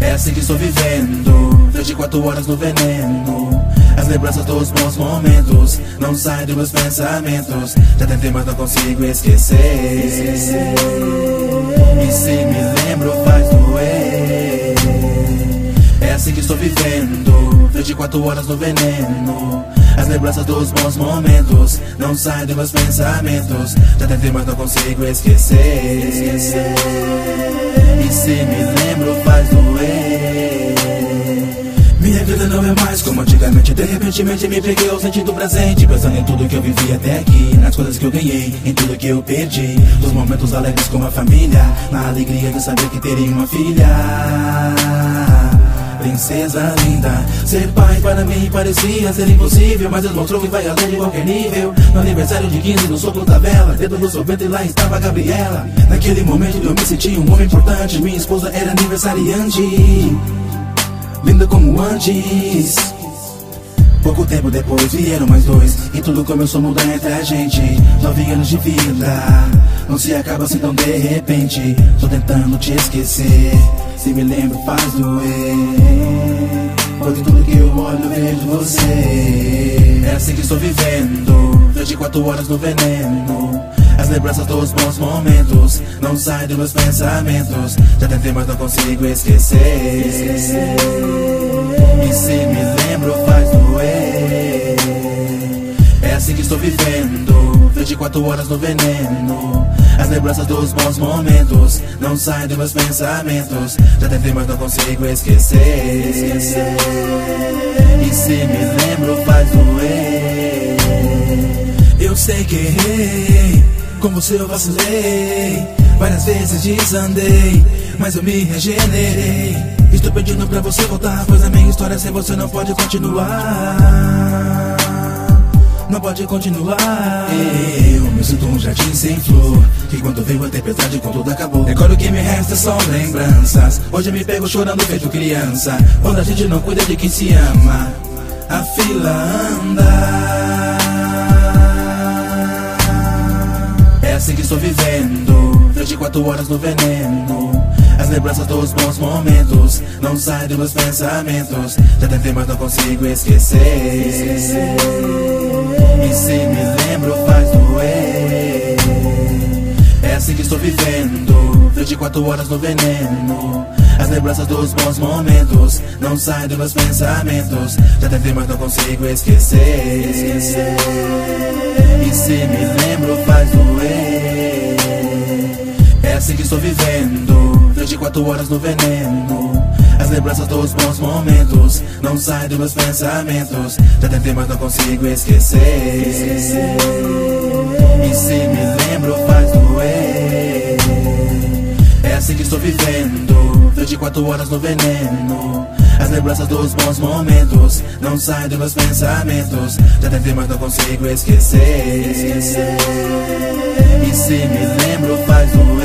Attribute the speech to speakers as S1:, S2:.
S1: É assim que estou vivendo, 24 horas no veneno. As lembranças dos bons momentos não saem dos meus pensamentos. Já tentei, mas não consigo esquecer. E se me lembro faz doer. É assim que estou vivendo, 24 horas no veneno. As lembranças dos bons momentos não saem dos meus pensamentos. Já tentei, mas não consigo esquecer. E se me lembro faz doer. Minha vida não é mais como antigamente. De repente me peguei ao sentido presente, pensando em tudo que eu vivi até aqui, nas coisas que eu ganhei, em tudo que eu perdi, dos momentos alegres com a família, na alegria de saber que teria uma filha. Princesa linda, ser pai para mim parecia ser impossível, mas Deus mostrou que vai além de qualquer nível. No aniversário de 15, no sopro da vela, dentro do sorvete lá estava a Gabriela. Naquele momento eu me senti um homem importante, minha esposa era aniversariante, linda como antes. Pouco tempo depois vieram mais dois, e tudo começou a mudar entre a gente. 9 anos de vida, não se acaba assim tão de repente. Tô tentando te esquecer, se me lembro faz doer, pois em tudo que eu olho vejo você. É assim que estou vivendo, 24 horas no veneno. As lembranças dos bons momentos não saem dos meus pensamentos. Já tentei, mas não consigo esquecer. E se me lembro faz doer. É assim que estou vivendo, 24 horas no veneno. As lembranças dos bons momentos não saem dos meus pensamentos. Já tentei, mas não consigo esquecer. E se me lembro faz doer. Eu sei que errei, com você eu vacilei, várias vezes desandei, mas eu me regenerei. Estou pedindo pra você voltar, pois a minha história sem você não pode continuar. Não pode continuar. Eu me sinto um jardim sem flor, que quando veio a tempestade com tudo acabou. Agora o que me resta são lembranças. Hoje eu me pego chorando feito criança. Quando a gente não cuida de quem se ama, a fila anda. É assim que estou vivendo, 24 horas no veneno. As lembranças dos bons momentos não saem dos meus pensamentos. Já tentei, mas não consigo esquecer. E se me lembro faz doer. É assim que estou vivendo, 24 horas no veneno. As lembranças dos bons momentos não saem dos meus pensamentos. Já tentei, mas não consigo esquecer. E se me lembro faz doer. É assim que estou vivendo, 24 horas no veneno. As lembranças dos bons momentos não saem dos meus pensamentos. Já tentei, mas não consigo esquecer. E se me lembro faz doer. É assim que estou vivendo, 24 horas no veneno. As lembranças dos bons momentos não saem dos meus pensamentos. Já tentei, mas não consigo esquecer. E se me lembro faz doer.